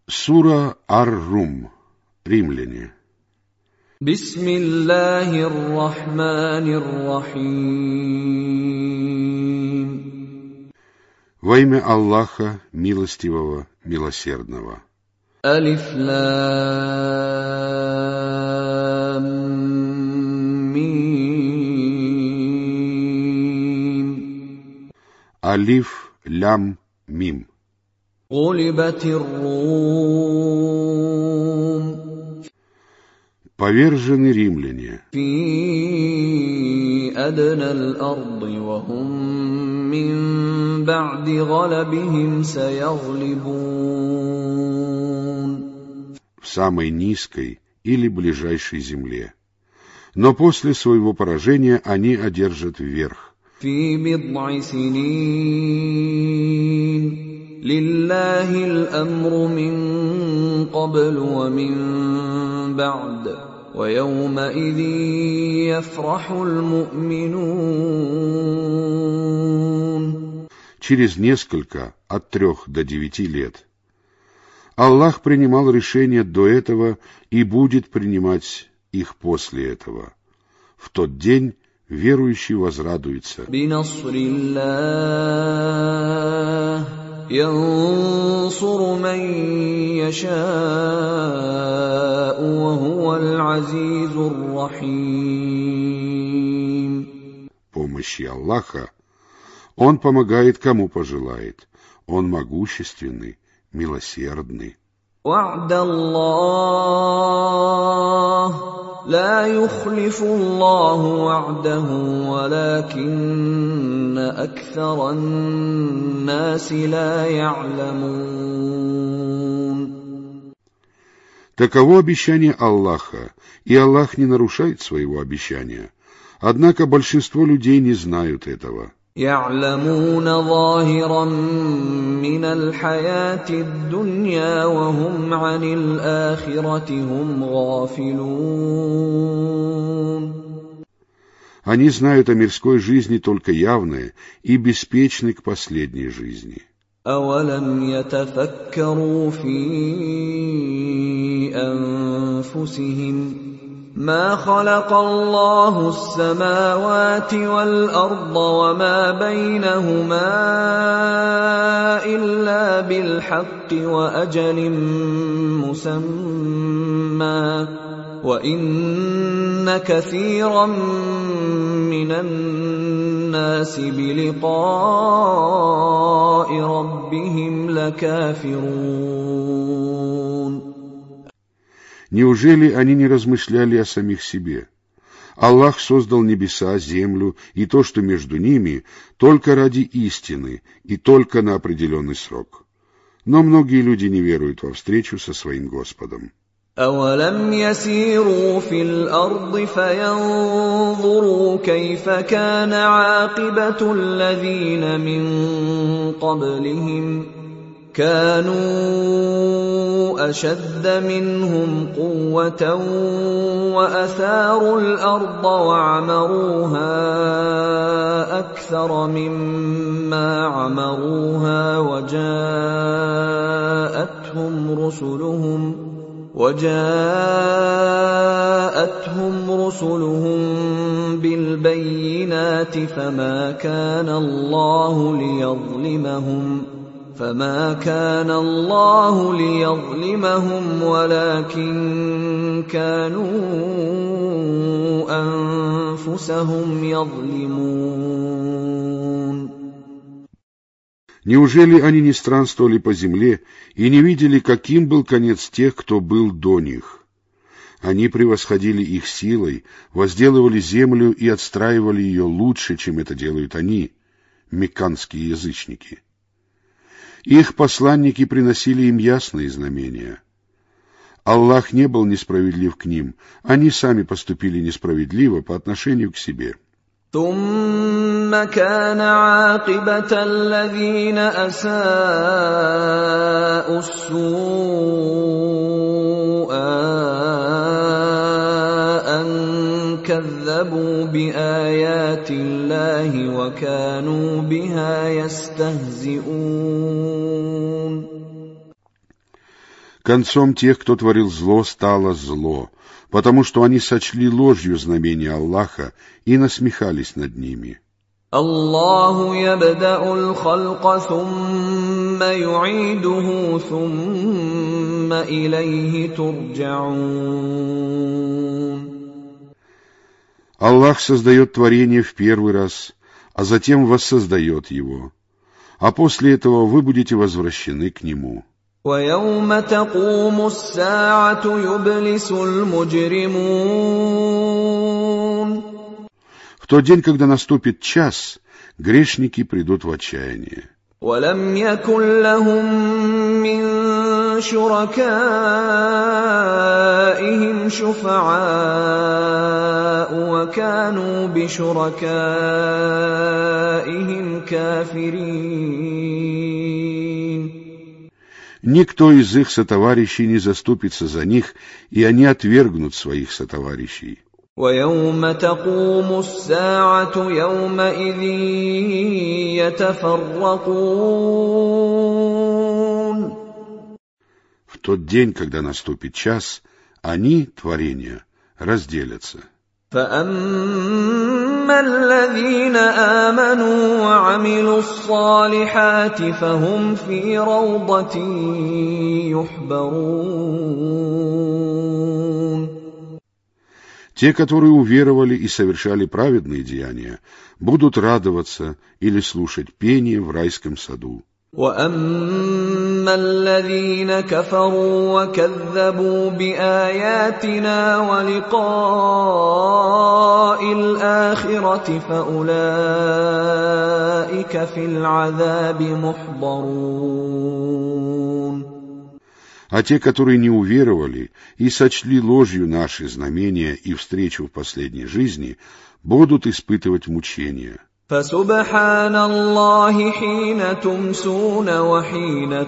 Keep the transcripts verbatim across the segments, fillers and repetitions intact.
Сура Ар-Рум. Римляне. Бисмиллахир-рахманир-рахим. Во имя Аллаха, милостивого, милосердного. Алиф-лам-мим. Алиф, лям, мим. Гулибатир-рум. Повержены римляне. Фи аднал-арди ва хум мин ба'ди галабихим саяглибун. В самой низкой или ближайшей земле. Но после своего поражения они одержат вверх. Фи бид'и синин. Лиллахи ал-амру мин каблу ва мин ба'д. وَيَوْمَئِذٍ يَفْرَحُ الْمُؤْمِنُونَ. Через несколько, от трех до девяти лет. Аллах принимал решения до этого и будет принимать их после этого. В тот день верующий возрадуется. بِنَصْرِ ينصر من يشاء وهو العزيز الرحيم. Помощи Аллаха Он помогает кому пожелает. Он могущественный, милосердный. وعد الله لا يخلف الله وعده ولكن أكثر الناس لا يعلمون. Таково обещание Аллаха, и Аллах не нарушает своего обещания. Однако большинство людей не знают этого. يعلمون ظاهرا من الحياة الدنيا وهم عن الآخرة هم غافلون. Они знают о мирской жизни только явное и беспечны к последней жизни. أولم يتفكروا في أنفسهم ما خلق الله السماوات والأرض وما بينهما إلا بالحق وأجل مسمى وإن كثيرا من الناس بلقاء ربهم لكافرون. Неужели они не размышляли о самих себе? Аллах создал небеса, землю и то, что между ними, только ради истины и только на определенный срок. Но многие люди не веруют во встречу со своим Господом. أَوَلَمْ يَسِيرُوا فِي الْأَرْضِ فَيَنظُرُوا كَيْفَ كَانَ عَاقِبَةُ الَّذِينَ مِن قَبْلِهِمْ كانوا أشد منهم قوة وأثاروا الأرض وعمروها أكثر مما عمروها وجاءتهم رسلهم وجاءتهم رسلهم بالبينات فما كان الله ليظلمهم فما كان الله ليظلمهم ولكن كانوا أنفسهم يظلمون. Неужели они не странствовали по земле и не видели, каким был конец тех, кто был до них? Они превосходили их силой, возделывали землю и отстраивали ее лучше, чем это делают они, мекканские язычники. Их посланники приносили им ясные знамения. Аллах не был несправедлив к ним, они сами поступили несправедливо по отношению к себе. ثم كان عاقبة الذين أساءوا السوء أن كذبوا بآيات الله وكانوا بها يستهزئون. Концом тех, кто творил зло, стало зло, потому что они сочли ложью знамения Аллаха и насмехались над ними. Аллаху ябдa'у al-khalqa thumma yu'iduhu thumma ilayhi турджа'ун. Аллах создает творение в первый раз, а затем воссоздает его, а после этого вы будете возвращены к нему. وَيَوْمَ تَقُومُ السَّاعَةُ يُبْلِسُ الْمُجْرِمُونَ. В тот день, когда наступит час, грешники придут в отчаяние. وَلَمْ يَكُنْ لَهُم مِّن شُرَكَائِهِمْ شُفَعَاءُ وَكَانُوا بِشُرَكَائِهِمْ كَافِرِينَ. Никто из их сотоварищей не заступится за них, и они отвергнут своих сотоварищей. وَيَوْمَ تَقُومُ السَّاعَةُ يَوْمَئِذٍ يَتَفَرَّقُونَ. В тот день, когда наступит час, они, творения, разделятся. فَأَمَّا الَّذِينَ آمَنُوا وَعَمِلُوا الصَّالِحَاتِ فَهُمْ فِي رَوْضَةٍ يُحْبَرُونَ. Те, которые уверовали и совершали праведные деяния, будут радоваться или слушать пение в райском саду. وَأَمَّا الَّذِينَ كَفَرُوا وَكَذَّبُوا بِآيَاتِنَا وَلِقَاءِ الْآخِرَةِ فَأُولَئِكَ فِي الْعَذَابِ مُحْضَرُونَ. А те, которые не уверовали и сочли ложью наши знамения и встречу в последней жизни, будут испытывать мучения. فَسُبْحَانَ اللَّهِ حِينَ تُمْسُونَ وَحِينَ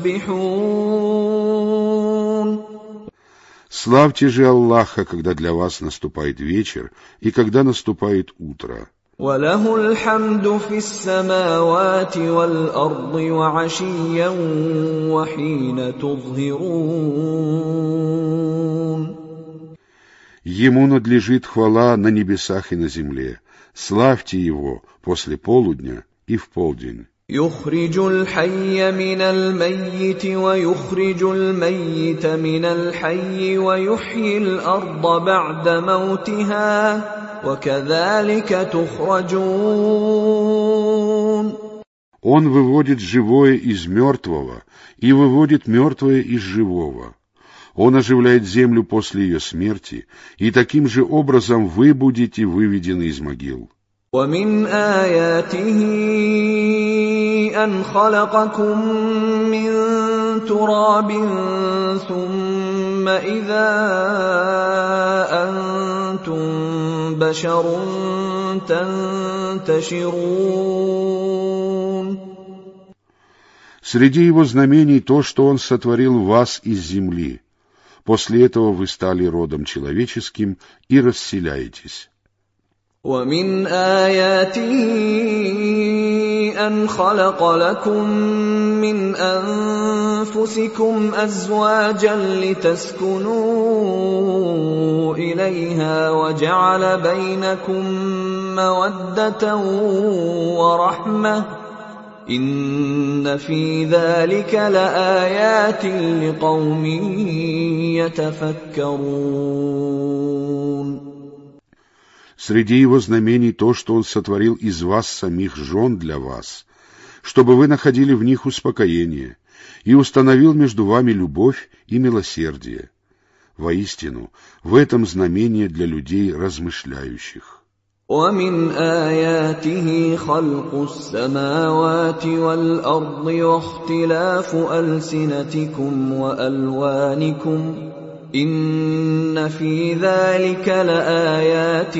تُصْبِحُونَ. Славьте же Аллаха, когда для вас наступает вечер и когда наступает утро. وَلَهُ الْحَمْدُ فِي السَّمَاوَاتِ وَالْأَرْضِ وَعَشِيًّا وَحِينَ تُظْهِرُونَ. Ему надлежит хвала на небесах и на земле. Славьте его после полудня и в полдень. يُخْرِجُ الْحَيَّ مِنَ الْمَيِّتِ وَيُخْرِجُ الْمَيِّتَ مِنَ الْحَيِّ وَيُحْيِي الْأَرْضَ بَعْدَ مَوْتِهَا وَكَذَلِكَ تُخْرَجُونَ. Он выводит живое из мертвого и выводит мертвое из живого. Он оживляет землю после ее смерти, и таким же образом вы будете выведены из могил. وَمِنْ آيَاتِهِ أَنْ خَلَقَكُم مِّن تُرَابٍ ثُمَّ إِذَا أَنْتُمْ بَشَرٌ تَنْتَشِرُونَ. Среди его знамений то, что он сотворил вас из земли. После этого вы стали родом человеческим и расселяетесь. وَمِنْ آيَاتِهِ أَنْ خَلَقَ لَكُم مِّنْ أَنفُسِكُمْ أَزْوَاجًا لِتَسْكُنُوا إِلَيْهَا وَجَعَلَ بَيْنَكُم مَّوَدَّةً وَرَحْمَةً ۚ إِنَّ فِي ذَلِكَ لَآيَاتٍ لِقَوْمٍ يَتَفَكَّرُونَ. Среди его знамений то, что он сотворил из вас самих жен для вас, чтобы вы находили в них успокоение, и установил между вами любовь и милосердие. Воистину, в этом знамение для людей размышляющих. وَمِنْ آيَاتِهِ خَلْقُ السَّمَاوَاتِ وَالْأَرْضِ وَاخْتِلَافُ أَلْسِنَتِكُمْ وَأَلْوَانِكُمْ ۚ إِنَّ فِي ذَلِكَ لَآيَاتٍ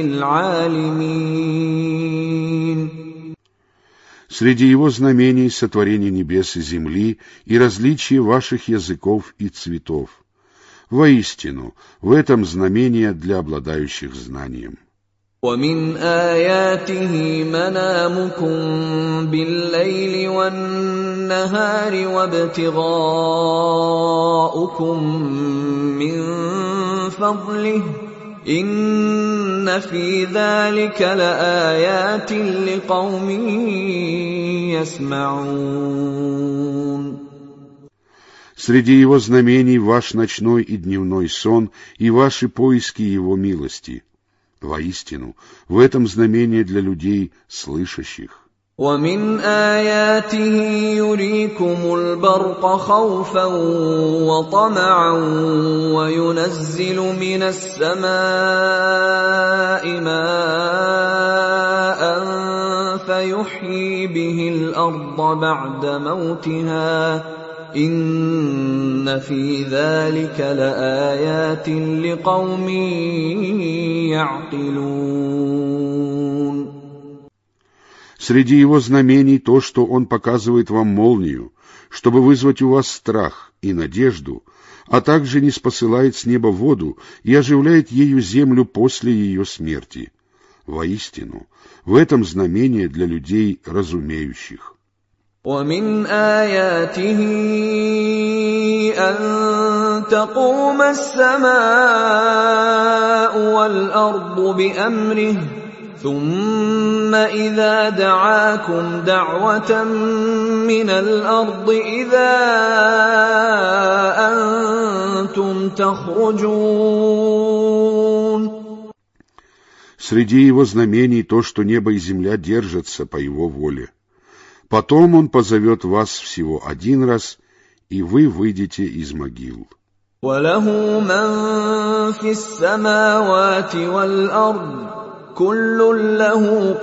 لِلْعَالِمِينَ. Среди его знамений сотворение небес и земли и различие ваших языков и цветов. Воистину, в этом знамение для обладающих знанием. وَمِنْ آيَاتِهِ مَنَامُكُم بِاللَّيْلِ وَالنَّهَارِ وَابْتِغَاؤُكُم رَزَقُكُم مِّن فَضْلِهِ إِنَّ فِي ذَلِكَ لَآيَاتٍ لِقَوْمٍ يَسْمَعُونَ. Среди его знамений ваш ночной и дневной сон и ваши поиски его милости. Воистину, в этом знамение для людей слышащих. وَمِنْ آيَاتِهِ يُرِيكُمُ الْبَرْقَ خَوْفًا وَطَمَعًا وَيُنَزِّلُ مِنَ السَّمَاءِ مَاءً فَيُحْيِي بِهِ الْأَرْضَ بَعْدَ مَوْتِهَا إِنَّ فِي ذَلِكَ لَآيَاتٍ لِقَوْمٍ يَعْقِلُونَ. Среди его знамений то, что он показывает вам молнию, чтобы вызвать у вас страх и надежду, а также ниспосылает с неба воду и оживляет ею землю после ее смерти. Воистину, в этом знамение для людей разумеющих. وَمِنْ آيَاتِهِ أَن تَقُومَ السَّمَاءُ وَالْأَرْضُ بِأَمْرِهِ ثُمَّ إِذَا دَعَاكُمْ دَعْوَةً مِّنَ الْأَرْضِ إِذَا أَنْتُمْ تَخْرُجُونَ. Среди его знамений то, что небо и земля держатся по его воле. Потом он позовет вас всего один раз, и вы выйдете из могил. وَلَهُ مَن فِي السَّمَاوَاتِ وَالْأَرْضِ كُلٌّ لَّهُ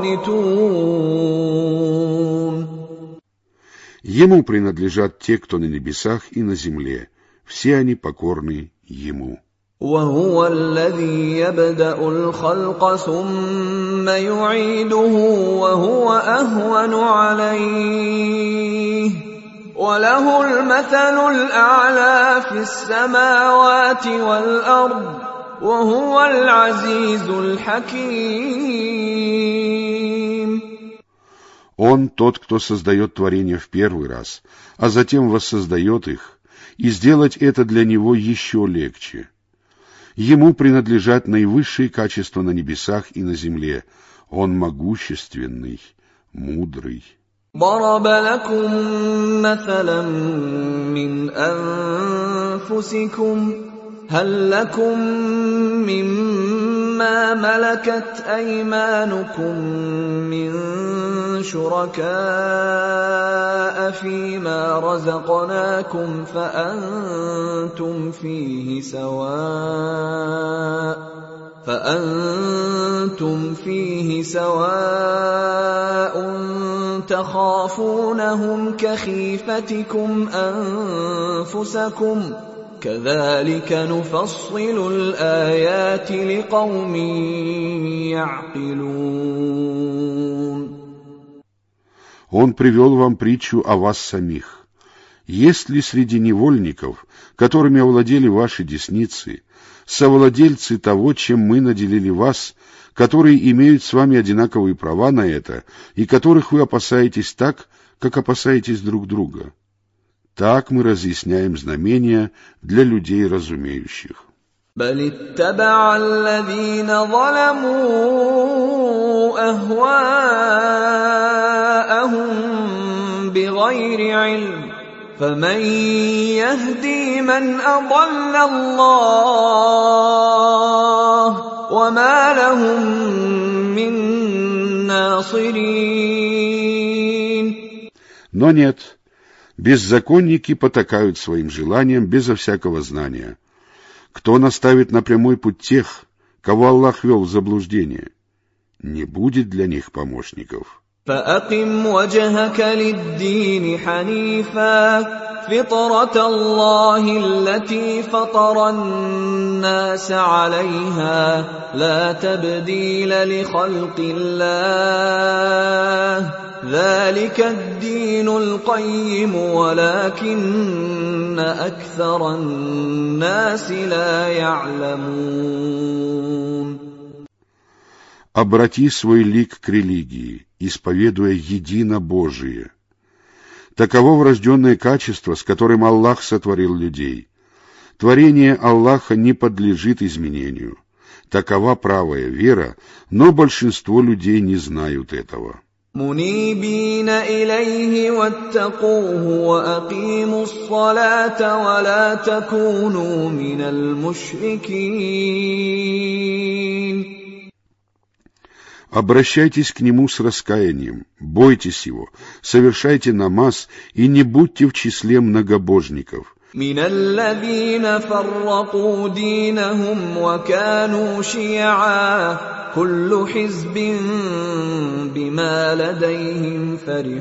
قَانِتُونَ. Ему принадлежат те, кто на небесах и на земле. Все они покорны ему. وَهُوَ الَّذِي يَبْدَأُ الْخَلْقَ ثُمَّ يُعِيدُهُ وَهُوَ أَهْوَنُ عَلَيْهِ وَلَهُ الْمَثَلُ الْأَعْلَى فِي السَّمَاوَاتِ وَالْأَرْضِ وَهُوَ الْعَزِيزُ الْحَكِيمُ. Он тот, кто создает творения в первый раз, а затем воссоздает их, и сделать это для него еще легче. Ему принадлежат наивысшие качества на небесах и на земле. Он могущественный, мудрый. ضَرَبَ لَكُم مَّثَلًا مِّنْ أَنفُسِكُمْ هَل لَّكُم مِّمَّا مَلَكَتْ أَيْمَانُكُم مِّن شُرَكَاءَ فِيمَا رَزَقْنَاكُمْ فَأَنتُمْ فِيهِ سَوَاءٌ فَأَنتُمْ فِيهِ سَوَاءٌ تَخَافُونَهُمْ كَخِيفَتِكُمْ أَنفُسَكُمْ كَذَلِكَ نُفَصِّلُ الْآيَاتِ لِقَوْمٍ يَعْقِلُونَ. Он привел вам притчу о вас самих. Есть ли среди невольников, которыми овладели ваши десницы, совладельцы того, чем мы наделили вас, которые имеют с вами одинаковые права на это, и которых вы опасаетесь так, как опасаетесь друг друга? Так мы разъясняем знамения для людей разумеющих. بَلِ اتَّبَعَ الَّذِينَ ظَلَمُوا أَهْوَاءَهُم بِغَيْرِ عِلْمٍ فَمَن يَهْدِي مَنْ أَضَلَّ اللَّهُ وَمَا لَهُم مِّن نَّاصِرِينَ. Но нет, беззаконники потакают своим желаниям безо всякого знания. Кто наставит на прямой путь тех, кого Аллах ввел в заблуждение? Не будет для них помощников. فَأَقِمْ وَجْهَكَ لِلدِّينِ حَنِيفًا فِطْرَةَ اللَّهِ الَّتِي فَطَرَ النَّاسَ عَلَيْهَا لَا تَبْدِيلَ لِخَلْقِ اللَّهِ ذَلِكَ الدِّينُ الْقَيِّمُ وَلَكِنَّ أَكْثَرَ النَّاسِ لَا يَعْلَمُونَ. Обрати свой лик к религии, исповедуя единобожие. Таково врожденное качество, с которым Аллах сотворил людей. Творение Аллаха не подлежит изменению. Такова правая вера, но большинство людей не знают этого. منيبين إليه واتقوه وأقيموا الصلاة ولا تكونوا من المشركين. Обращайтесь к Нему с раскаянием, бойтесь Его, совершайте намаз и не будьте в числе многобожников. من الذين فرقوا دينهم وكانوا شيعا كل حزب بما لديهم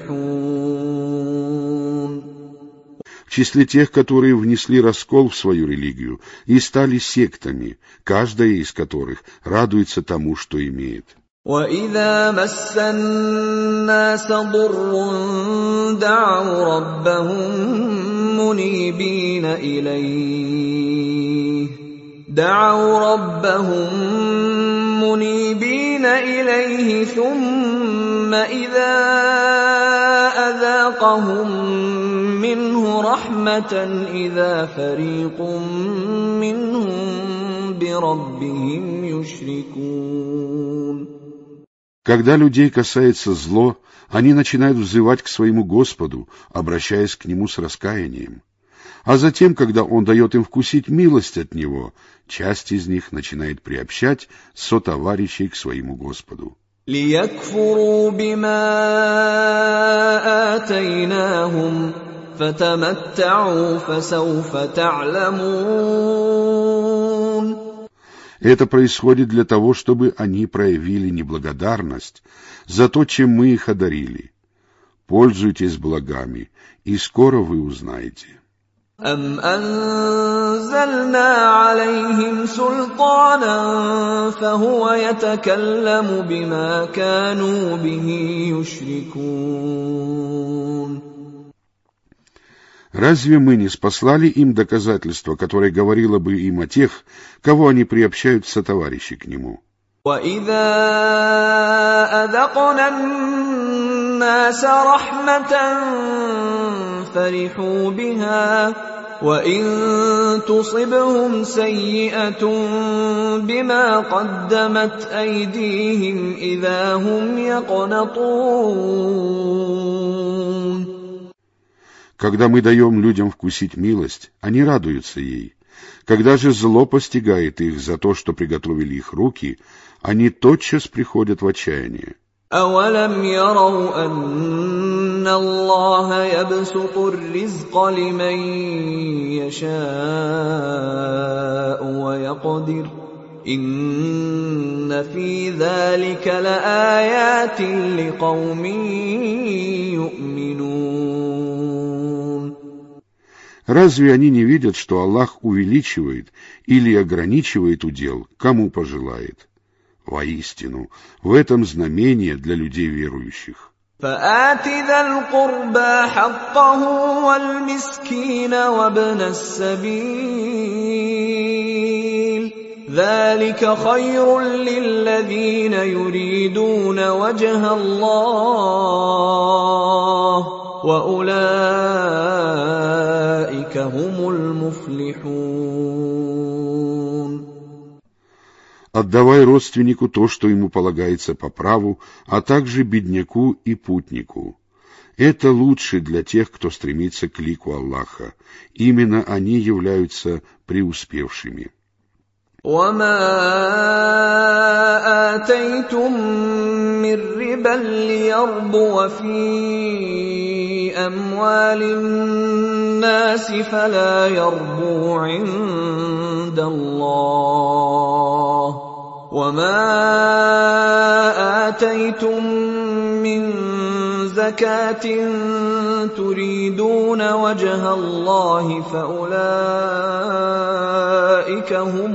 فرحون. В числе тех, которые внесли раскол в свою религию и стали сектами, каждая из которых радуется тому, что имеет. وَإِذَا مَسَّ النَّاسَ ضُرٌّ دَعَوْا رَبَّهُم مُنِيبِينَ إِلَيْهِ دَعَوْا رَبَّهُم مُنِيبِينَ إِلَيْهِ ثُمَّ إِذَا أَذَاقَهُم مِّنْهُ رَحْمَةً إِذَا فَرِيقٌ مِّنْهُم بِرَبِّهِمْ يُشْرِكُونَ. Когда людей касается зло, они начинают взывать к своему Господу, обращаясь к Нему с раскаянием. А затем, когда Он дает им вкусить милость от Него, часть из них начинает приобщать сотоварищей к своему Господу. لِيَكْفُرُوا بِمَا آتَيْنَاهُمْ فَتَمَتَّعُوا فَسَوْفَ تَعْلَمُونَ. Это происходит для того, чтобы они проявили неблагодарность за то, чем мы их одарили. Пользуйтесь благами, и скоро вы узнаете. أَمْ أَنزَلْنَا عَلَيْهِمْ سُلْطَانًا فَهُوَ يَتَكَلَّمُ بِمَا كَانُوا بِهِ يُشْرِكُونَ. Разве мы не спаслали им доказательство, которое говорило бы им о тех, кого они приобщают сотоварищи к Нему? وَإِذَا أَذَقْنَا النَّاسَ رَحْمَةً فَرِحُوا بِهَا وَإِن تُصِبْهُمْ سَيِّئَةٌ بِمَا قَدَّمَتْ أَيْدِيهِمْ إِذَا هُمْ يَقْنَطُونَ. Когда мы даем людям вкусить милость, они радуются ей. Когда же зло постигает их за то, что приготовили их руки, они тотчас приходят в отчаяние. أَوَلَمْ يَرَوْا أَنَّ اللَّهَ يَبْسُطُ الرِّزْقَ لِمَن يَشَاءُ وَيَقْدِرُ إِنَّ فِي ذَلِكَ لَآيَاتٍ لِقَوْمٍ يُؤْمِنُونَ. Разве они не видят, что Аллах увеличивает или ограничивает удел, кому пожелает? Воистину, в этом знамение для людей верующих. فَآتِ ذَا الْقُرْبَى حَقَّهُ وَالْمِسْكِينَ وَابْنَ السَّبِيلِ ذَلِكَ خَيْرٌ لِّلَّذِينَ يُرِيدُونَ وَجْهَ اللَّهِ وَأُولَٰئِكَ هُمُ الْمُفْلِحُونَ. Отдавай родственнику то, что ему полагается по праву, а также бедняку и путнику. Это лучше для тех, кто стремится к лику Аллаха. Именно они являются преуспевшими. وَمَا آتَيْتُم مِّن رِّبًا لِّيَرْبُوَ فِي أَمْوَالِ النَّاسِ فَلَا يَرْبُو عِندَ اللَّهِ وَمَا آتَيْتُم مِّن زَكَاةٍ تُرِيدُونَ وَجْهَ اللَّهِ فَأُولَٰئِكَ هُمُ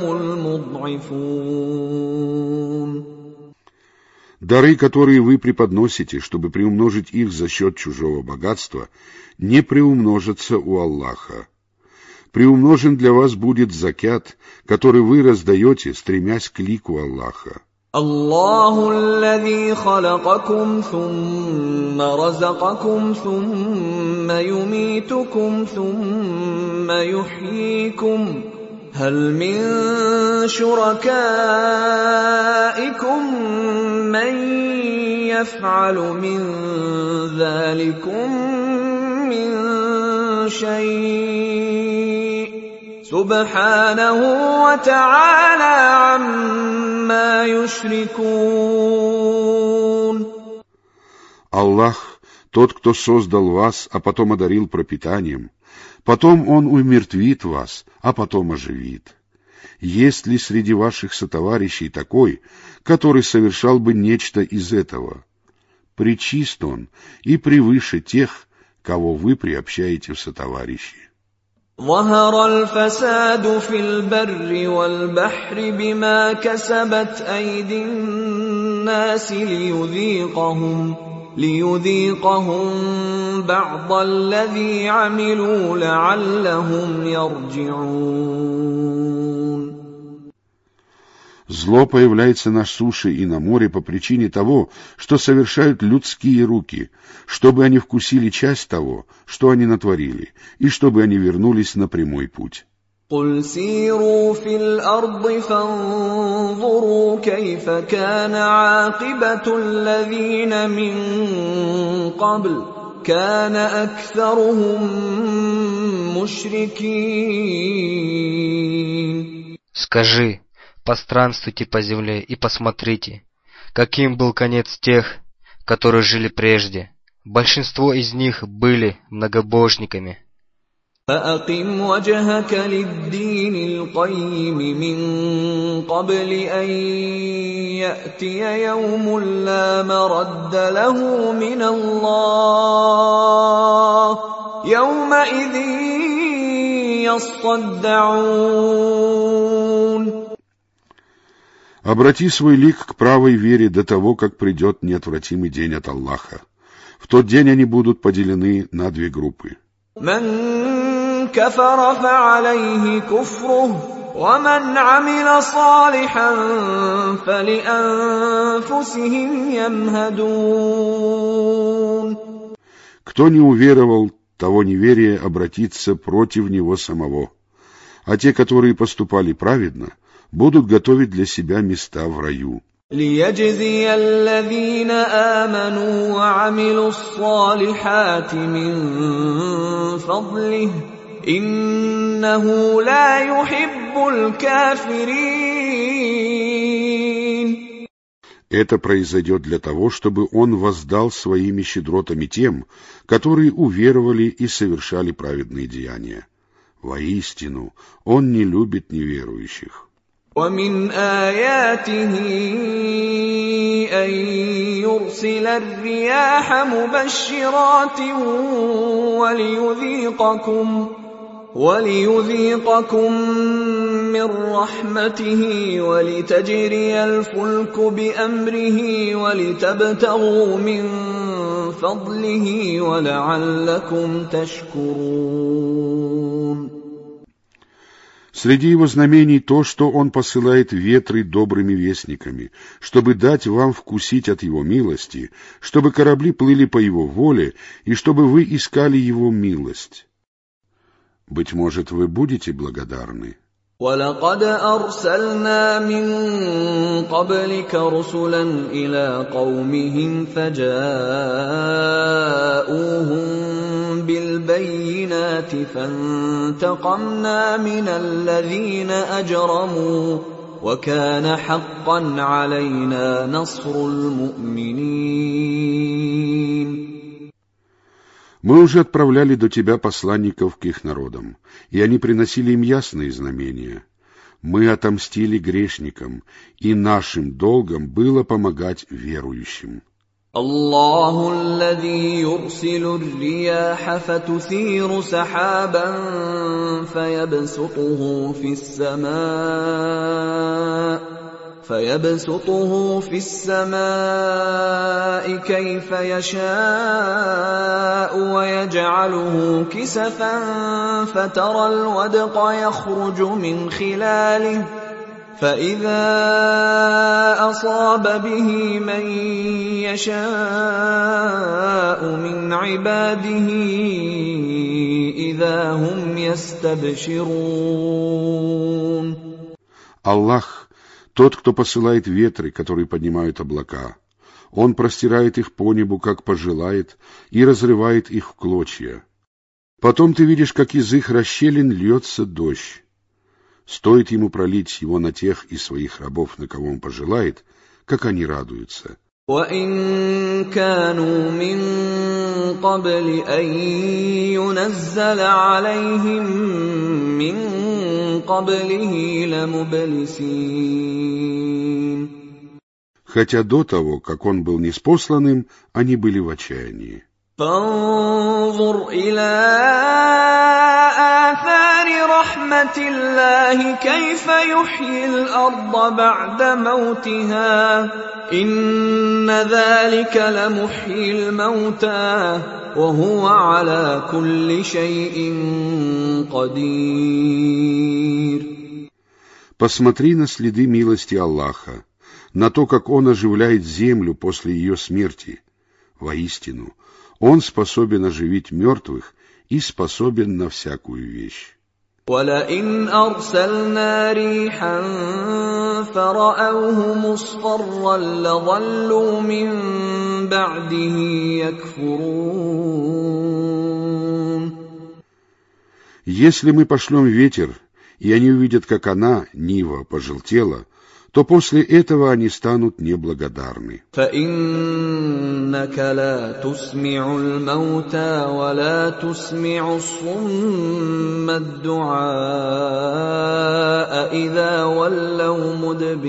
الْمُضْعِفُونَ. Дары, которые вы преподносите, чтобы приумножить их за счет чужого богатства, не приумножатся у Аллаха. Приумножен для вас будет закят, который вы раздаете, стремясь к лику Аллаха. الله الذي خلقكم ثم رزقكم ثم يميتكم ثم يحييكم هل من شركائكم من يفعل من ذلكم من شيء سبحانه وتعالى عما يشركون. Аллах, тот, кто создал вас, а потом одарил пропитанием, потом Он умертвит вас, а потом оживит. Есть ли среди ваших сотоварищей такой, который совершал бы нечто из этого? Пречист Он и превыше тех, кого вы приобщаете в сотоварищи. ظهر الفساد في البر والبحر بما كسبت أيدي الناس ليذيقهم ليذيقهم بعض الذي عملوا لعلهم يرجعون. Зло появляется на суше и на море по причине того, что совершают людские руки, чтобы они вкусили часть того, что они натворили, и чтобы они вернулись на прямой путь. قل سيروا في الأرض فانظروا كيف كان عاقبة الذين من قبل كان أكثرهم مشركين. Скажи, постранствуйте по земле и посмотрите, каким был конец тех, которые жили прежде. Большинство из них были многобожниками. فأقم وجهك للدين القيم من قبل أن يأتي يوم لا مرد له من الله يومئذ يصدعون. Обрати свой лик к правой вере до того, как придет неотвратимый день от Аллаха. В тот день они будут поделены на две группы. من كفر فعليه كفره ومن عمل صالحا فلأنفسهم يمهدون. Кто не уверовал, того неверие обратится против него самого, а те, которые поступали праведно, будут готовить для себя места в раю. ليجزي الذين آمنوا وعملوا الصالحات من فضله إنه لا يحب الكافرين. Это произойдет для того, чтобы Он воздал своими щедротами тем, которые уверовали и совершали праведные деяния. Воистину, Он не любит неверующих. ومن آياته أن يرسل الرياح مبشرات وليذيقكم وليذيقكم من رحمته ولتجري الفلك بأمره ولتبتغوا من فضله ولعلكم تشكرون. Среди его знамений то, что он посылает ветры добрыми вестниками, чтобы дать вам вкусить от его милости, чтобы корабли плыли по его воле и чтобы вы искали его милость. Быть может, вы будете благодарны. وَلَقَدْ أَرْسَلْنَا مِن قَبْلِكَ رُسُلًا إِلَىٰ قَوْمِهِمْ فَجَاءُوهُم بِالْبَيِّنَاتِ فَانتَقَمْنَا مِنَ الَّذِينَ أَجْرَمُوا وَكَانَ حَقًّا عَلَيْنَا نَصْرُ الْمُؤْمِنِينَ. Мы уже отправляли до тебя посланников к их народам, и они приносили им ясные знамения. Мы отомстили грешникам, и нашим долгом было помогать верующим. الله الذي يرسل الرياح فتثير سحابا فيبسطه في السماء فيبسطه في السماء كيف يشاء ويجعله كسفا فترى الودق يخرج من خلاله فإذا أصاب به من يشاء من عباده إذا هم يستبشرون. Аллах — тот, кто посылает ветры, которые поднимают облака. Он простирает их по небу, как пожелает, и разрывает их в клочья. Потом ты видишь, как из их расщелин льется дождь. Стоит ему пролить его на тех из своих рабов, на кого он пожелает, как они радуются. وَإِن كَانُوا مِن قَبْلِ أَن يُنَزَّلَ عَلَيْهِم مِّن قَبْلِهِ لَمُبْلِسِينَ. Хотя до того, как он был ниспосланным, они были в отчаянии. فانظر إلى آثار رحمة الله كيف يحيي الأرض بعد موتها إن ذلك لمحيي الموتى وهو على كل شيء قدير. Посмотри на следы милости Аллаха, на то, как Он оживляет землю после ее смерти. Воистину, Он способен оживить мертвых и способен на всякую вещь. وَلَئِنْ أَرْسَلْنَا رِيحًا فَرَأَوْهُ مُصْفَرًّا لَظَلُّوا مِنْ بَعْدِهِ يَكْفُرُونَ. Если мы пошлем ветер, и они увидят, как она, нива, пожелтела, то после этого они станут неблагодарны. فَإِنَّكَ لَا تُسْمِعُ الْمَوْتَى وَلَا تُسْمِعُ الصُّمَّ الدُّعَاءَ إِذَا وَلَّوْا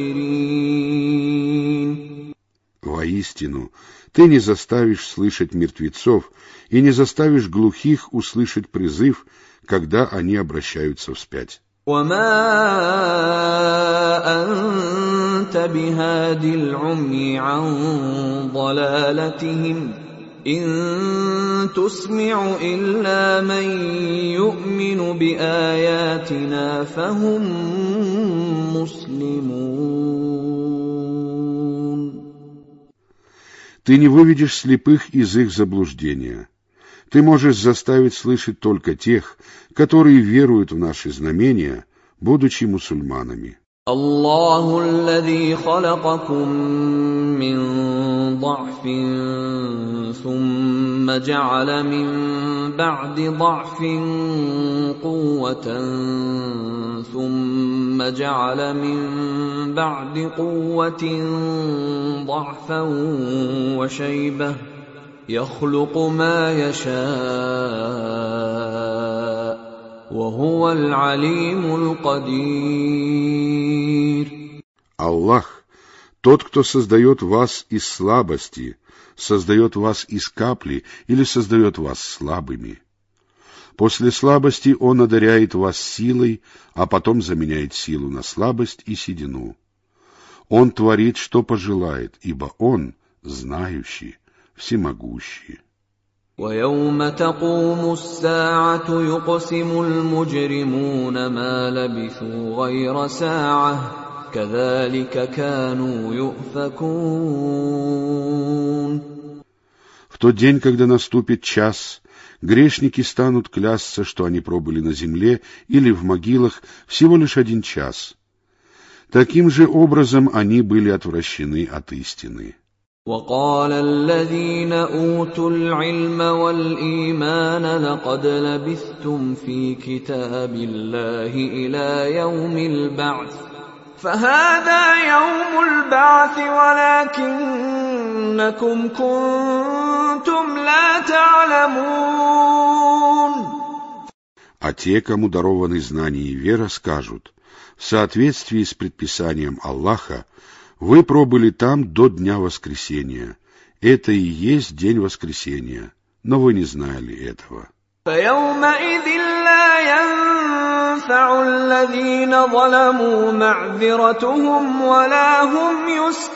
مُدْبِرِينَ. Воистину, ты не заставишь слышать мертвецов и не заставишь глухих услышать призыв, когда они обращаются вспять. وَمَا أَنْتَ بِهَادِ الْعُمْيِ عَنْ ضَلَالَتِهِمْ إِنْ تُسْمِعُ إِلَّا مَنْ يُؤْمِنُ بِآيَاتِنَا فَهُمْ مُسْلِمُونَ. Ты не выведешь слепых из их заблуждения. Ты можешь заставить слышать только тех, которые веруют в наши знамения, будучи мусульманами. الله الذي خلقكم من ضعف ثم جعل من بعد ضعف قوة ثم جعل من بعد قوة ضعفا وشيبة يخلق ما يشاء وهو العليم القدير. Аллах, тот, кто создает вас из слабости, создает вас из капли или создает вас слабыми. После слабости Он одаряет вас силой, а потом заменяет силу на слабость и седину. Он творит, что пожелает, ибо Он знающий, всемогущий. وَيَوْمَ تَقُومُ السَّاعَةُ يُقْسِمُ الْمُجْرِمُونَ مَا لَبِثُوا غَيْرَ سَاعَةٍ كَذَلِكَ كَانُوا يُؤْفَكُونَ. В тот день, когда наступит час, грешники станут клясться, что они пробыли на земле или в могилах всего лишь один час. Таким же образом они были отвращены от истины. وَقَالَ الَّذِينَ أُوتُوا الْعِلْمَ وَالْإِيمَانَ لَقَدْ لَبِثْتُمْ فِي كِتَابِ اللَّهِ إِلَى يَوْمِ الْبَعْثِ فَهَذَا يَوْمُ الْبَعْثِ وَلَكِنَّكُمْ كُنتُمْ لَا تَعْلَمُونَ. А те, кому дарованы знания и вера, скажут: в соответствии с предписанием Аллаха, вы пробыли там до дня воскресения. Это и есть день воскресения, но вы не знали этого. فَيَوْمَئِذٍ لَّا يَنفَعُ الَّذِينَ ظَلَمُوا مَعْذِرَتُهُمْ وَلَا هُمْ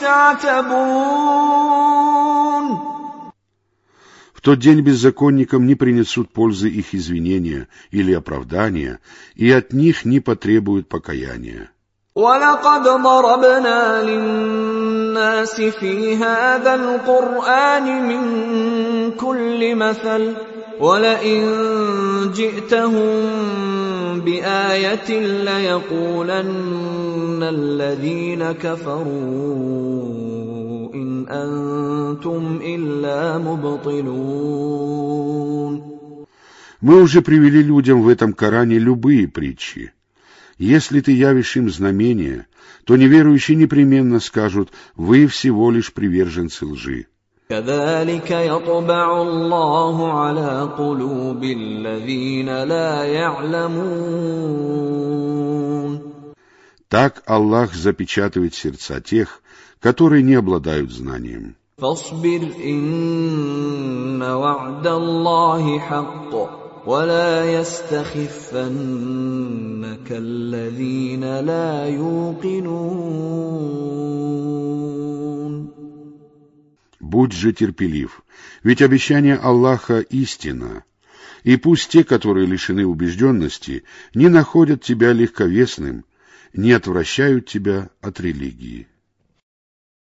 يُسْتَعْتَبُونَ. В тот день беззаконникам не принесут пользы их извинения или оправдания, и от них не потребуют покаяния. وَلَقَدْ ضَرَبْنَا لِلنَّاسِ فِي هَذَا الْقُرْآنِ مِنْ كُلِّ مَثَلٍ وَلَئِنْ جِئْتَهُمْ بِآيَةٍ لَيَقُولَنَّ الَّذِينَ كَفَرُوا إِنْ أَنْتُمْ إِلَّا مُبْطِلُونَ. Мы уже привели людям в этом Коране любые притчи. Если ты явишь им знамения, то неверующие непременно скажут: вы всего лишь приверженцы лжи. كَذَلِكَ يَطْبَعُ اللَّهُ عَلَى قُلُوبِ الَّذِينَ لَا يَعْلَمُونَ. Так Аллах запечатывает сердца тех, которые не обладают знанием. فَاصْبِرْ إِنَّ وَعْدَ اللَّهِ حَقٌّ وَلَا يَسْتَخِفَّنَّكَ الَّذِينَ لَا يُوقِنُونَ. Будь же терпелив, ведь обещание Аллаха истина, и пусть те, которые лишены убежденности, не находят тебя легковесным, не отвращают тебя от религии.